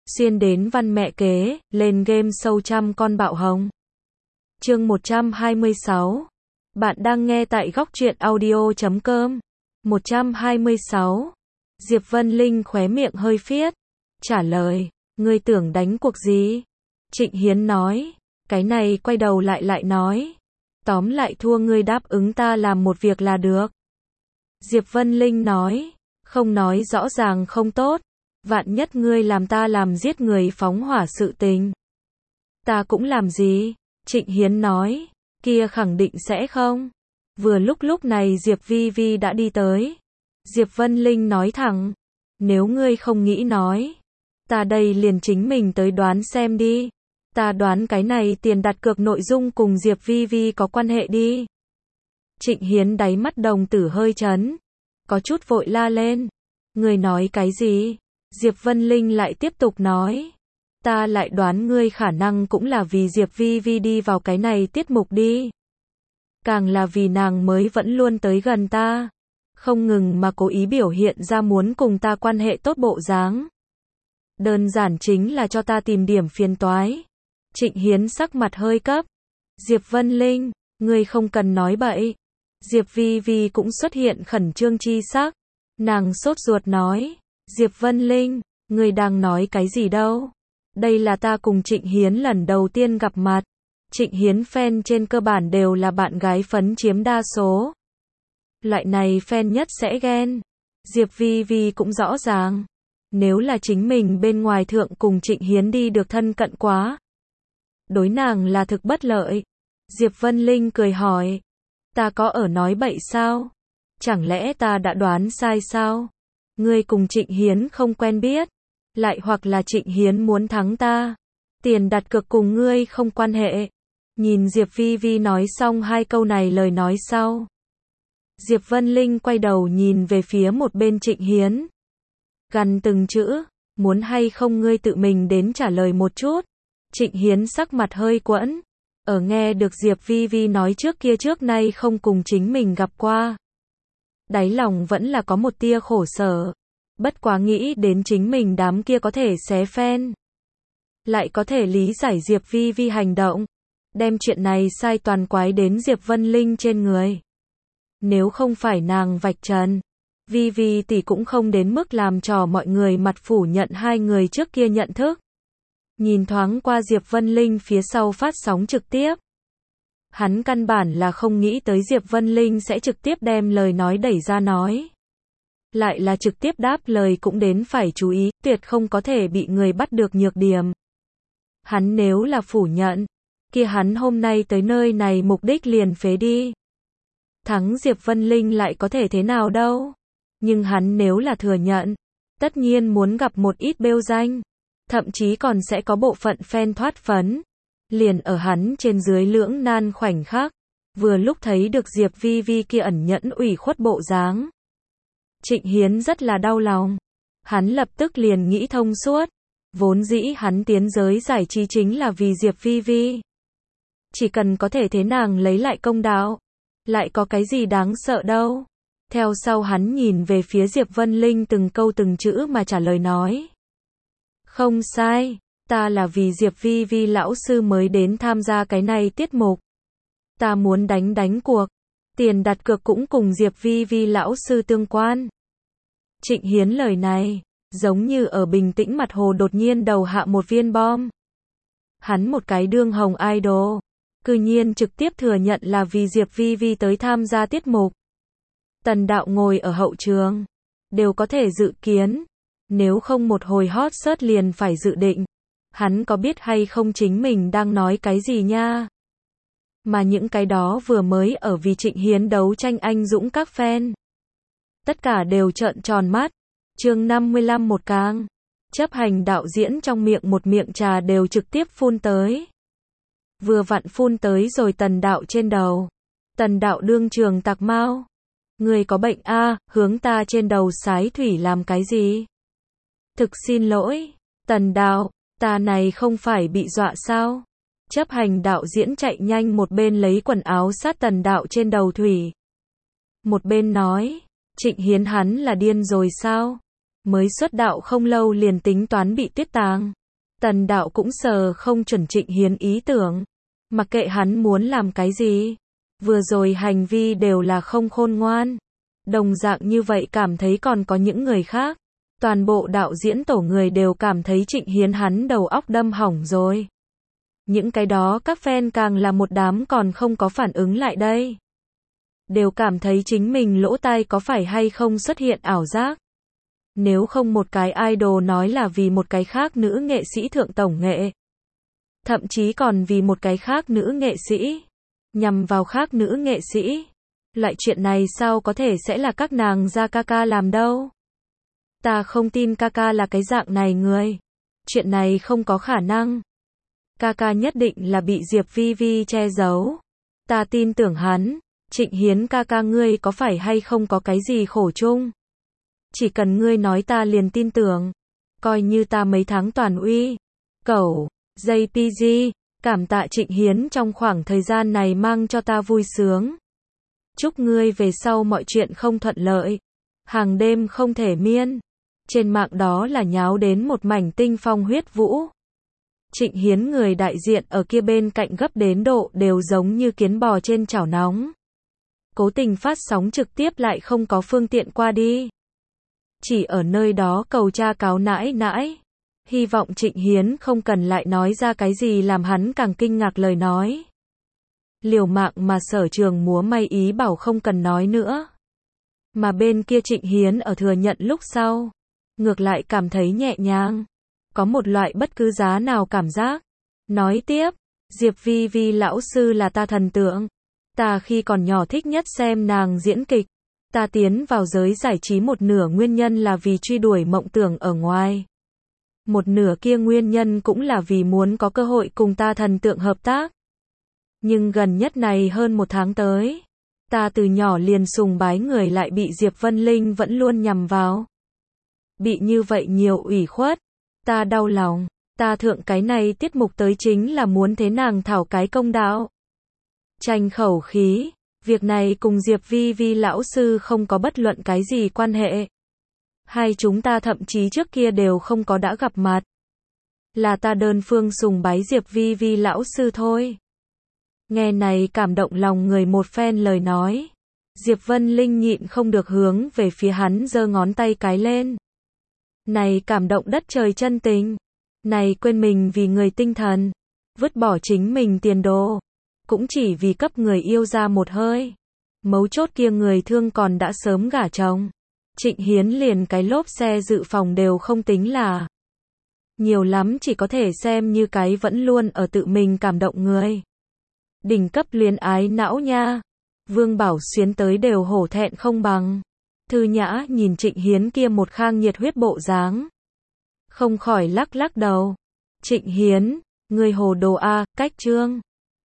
xuyên đến văn mẹ kế, lên game show trăm con bạo hồng. Chương 126. Bạn đang nghe tại góc truyện audio.com. 126. Diệp Vân Linh khóe miệng hơi phiết, trả lời, ngươi tưởng đánh cuộc gì? Trịnh Hiến nói, cái này quay đầu lại nói, tóm lại thua ngươi đáp ứng ta làm một việc là được. Diệp Vân Linh nói, không nói rõ ràng không tốt, vạn nhất ngươi làm ta làm giết người phóng hỏa sự tình. Ta cũng làm gì? Trịnh Hiến nói, kia khẳng định sẽ không. Vừa lúc này Diệp Vi Vi đã đi tới. Diệp Vân Linh nói thẳng, nếu ngươi không nghĩ nói, ta đây liền chính mình tới đoán xem đi. Ta đoán cái này tiền đặt cược nội dung cùng Diệp Vi Vi có quan hệ đi. Trịnh Hiến đáy mắt đồng tử hơi chấn, có chút vội la lên. Ngươi nói cái gì? Diệp Vân Linh lại tiếp tục nói, ta lại đoán ngươi khả năng cũng là vì Diệp Vi Vi đi vào cái này tiết mục đi. Càng là vì nàng mới vẫn luôn tới gần ta, không ngừng mà cố ý biểu hiện ra muốn cùng ta quan hệ tốt bộ dáng. Đơn giản chính là cho ta tìm điểm phiền toái. Trịnh Hiến sắc mặt hơi cấp. Diệp Vân Linh, ngươi không cần nói bậy. Diệp Vi Vi cũng xuất hiện khẩn trương chi sắc. Nàng sốt ruột nói, Diệp Vân Linh, ngươi đang nói cái gì đâu? Đây là ta cùng Trịnh Hiến lần đầu tiên gặp mặt. Trịnh Hiến fan trên cơ bản đều là bạn gái phấn chiếm đa số. Loại này fan nhất sẽ ghen. Diệp Vi Vi cũng rõ ràng, nếu là chính mình bên ngoài thượng cùng Trịnh Hiến đi được thân cận quá, đối nàng là thực bất lợi. Diệp Vân Linh cười hỏi, ta có ở nói bậy sao? Chẳng lẽ ta đã đoán sai sao? Ngươi cùng Trịnh Hiến không quen biết, lại hoặc là Trịnh Hiến muốn thắng ta, tiền đặt cược cùng ngươi không quan hệ. Nhìn Diệp Vi Vi nói xong hai câu này lời nói sau, Diệp Vân Linh quay đầu nhìn về phía một bên Trịnh Hiến, gằn từng chữ, muốn hay không ngươi tự mình đến trả lời một chút. Trịnh Hiến sắc mặt hơi quẫn, ở nghe được Diệp Vi Vi nói trước nay không cùng chính mình gặp qua, đáy lòng vẫn là có một tia khổ sở, bất quá nghĩ đến chính mình đám kia có thể xé fan, lại có thể lý giải Diệp Vi Vi hành động, đem chuyện này sai toàn quái đến Diệp Vân Linh trên người. Nếu không phải nàng vạch trần, Vi Vi tỷ cũng không đến mức làm trò mọi người mặt phủ nhận hai người trước kia nhận thức. Nhìn thoáng qua Diệp Vân Linh phía sau phát sóng trực tiếp, hắn căn bản là không nghĩ tới Diệp Vân Linh sẽ trực tiếp đem lời nói đẩy ra nói. Lại là trực tiếp đáp lời cũng đến phải chú ý, tuyệt không có thể bị người bắt được nhược điểm. Hắn nếu là phủ nhận, kia hắn hôm nay tới nơi này mục đích liền phế đi. Thắng Diệp Vân Linh lại có thể thế nào đâu. Nhưng hắn nếu là thừa nhận, tất nhiên muốn gặp một ít bêu danh, thậm chí còn sẽ có bộ phận fan thoát phấn. Liền ở hắn trên dưới lưỡng nan khoảnh khắc, vừa lúc thấy được Diệp Vi Vi kia ẩn nhẫn ủy khuất bộ dáng, Trịnh Hiến rất là đau lòng. Hắn lập tức liền nghĩ thông suốt, vốn dĩ hắn tiến giới giải trí chính là vì Diệp Vi Vi, chỉ cần có thể thế nàng lấy lại công đạo, lại có cái gì đáng sợ đâu. Theo sau hắn nhìn về phía Diệp Vân Linh từng câu từng chữ mà trả lời nói, không sai, ta là vì Diệp Vi Vi lão sư mới đến tham gia cái này tiết mục. Ta muốn đánh cuộc, tiền đặt cược cũng cùng Diệp Vi Vi lão sư tương quan. Trịnh Hiến lời này, giống như ở bình tĩnh mặt hồ đột nhiên đầu hạ một viên bom. Hắn một cái đương hồng idol, cư nhiên trực tiếp thừa nhận là vì Diệp Vi Vi tới tham gia tiết mục. Tần Đạo ngồi ở hậu trường, đều có thể dự kiến, nếu không một hồi hot search liền phải dự định, hắn có biết hay không chính mình đang nói cái gì nha. Mà những cái đó vừa mới ở vì Trịnh Hiến đấu tranh anh dũng các fan, tất cả đều trợn tròn mắt. Chương 55 một càng, chấp hành đạo diễn trong miệng một miệng trà đều trực tiếp phun tới. Vừa vặn phun tới rồi Tần Đạo trên đầu. Tần Đạo đương trường tạc mau. Người có bệnh a, hướng ta trên đầu sái thủy làm cái gì? Thực xin lỗi, Tần Đạo, ta này không phải bị dọa sao? Chấp hành đạo diễn chạy nhanh một bên lấy quần áo sát Tần Đạo trên đầu thủy, một bên nói, Trịnh Hiến hắn là điên rồi sao? Mới xuất đạo không lâu liền tính toán bị tuyết tàng. Tần đạo cũng sờ không chuẩn Trịnh Hiến ý tưởng. Mặc kệ hắn muốn làm cái gì. Vừa rồi hành vi đều là không khôn ngoan. Đồng dạng như vậy cảm thấy còn có những người khác. Toàn bộ đạo diễn tổ người đều cảm thấy Trịnh Hiến hắn đầu óc đâm hỏng rồi. Những cái đó các fan càng là một đám còn không có phản ứng lại đây. Đều cảm thấy chính mình lỗ tai có phải hay không xuất hiện ảo giác. Nếu không một cái idol nói là vì một cái khác nữ nghệ sĩ thượng tổng nghệ. Thậm chí còn vì một cái khác nữ nghệ sĩ. Nhằm vào khác nữ nghệ sĩ. Loại chuyện này sao có thể sẽ là các nàng ra Kaka làm đâu. Ta không tin Kaka là cái dạng này người. Chuyện này không có khả năng. Kaka nhất định là bị Diệp Vi Vi che giấu. Ta tin tưởng hắn. Trịnh Hiến Kaka ngươi có phải hay không có cái gì khổ chung. Chỉ cần ngươi nói ta liền tin tưởng. Coi như ta mấy tháng toàn uy. Cẩu, JPG, cảm tạ Trịnh Hiến trong khoảng thời gian này mang cho ta vui sướng. Chúc ngươi về sau mọi chuyện không thuận lợi. Hàng đêm không thể miên. Trên mạng đó là nháo đến một mảnh tinh phong huyết vũ. Trịnh Hiến người đại diện ở kia bên cạnh gấp đến độ đều giống như kiến bò trên chảo nóng. Cố tình phát sóng trực tiếp lại không có phương tiện qua đi. Chỉ ở nơi đó cầu tra cáo nãi nãi. Hy vọng Trịnh Hiến không cần lại nói ra cái gì làm hắn càng kinh ngạc lời nói. Liều mạng mà Sở Trường múa may ý bảo không cần nói nữa. Mà bên kia Trịnh Hiến ở thừa nhận lúc sau. Ngược lại cảm thấy nhẹ nhàng. Có một loại bất cứ giá nào cảm giác. Nói tiếp, Diệp Vi Vi lão sư là ta thần tượng. Ta khi còn nhỏ thích nhất xem nàng diễn kịch. Ta tiến vào giới giải trí một nửa nguyên nhân là vì truy đuổi mộng tưởng ở ngoài. Một nửa kia nguyên nhân cũng là vì muốn có cơ hội cùng ta thần tượng hợp tác. Nhưng gần nhất này hơn một tháng tới, ta từ nhỏ liền sùng bái người lại bị Diệp Vân Linh vẫn luôn nhằm vào. Bị như vậy nhiều ủy khuất, ta đau lòng, ta thượng cái này tiết mục tới chính là muốn thế nàng thảo cái công đạo. Tranh khẩu khí, việc này cùng Diệp Vi Vi lão sư không có bất luận cái gì quan hệ. Hai chúng ta thậm chí trước kia đều không có đã gặp mặt. Là ta đơn phương sùng bái Diệp Vi Vi lão sư thôi. Nghe này cảm động lòng người một phen lời nói. Diệp Vân Linh nhịn không được hướng về phía hắn giơ ngón tay cái lên. Này cảm động đất trời chân tình. Này quên mình vì người tinh thần. Vứt bỏ chính mình tiền đồ. Cũng chỉ vì cấp người yêu ra một hơi. Mấu chốt kia người thương còn đã sớm gả chồng. Trịnh Hiến liền cái lốp xe dự phòng đều không tính là. Nhiều lắm chỉ có thể xem như cái vẫn luôn ở tự mình cảm động người. Đỉnh cấp luyến ái não nha. Vương Bảo Xuyến tới đều hổ thẹn không bằng. Thư Nhã nhìn Trịnh Hiến kia một khang nhiệt huyết bộ dáng. Không khỏi lắc lắc đầu. Trịnh Hiến, người hồ đồ a, cách chương.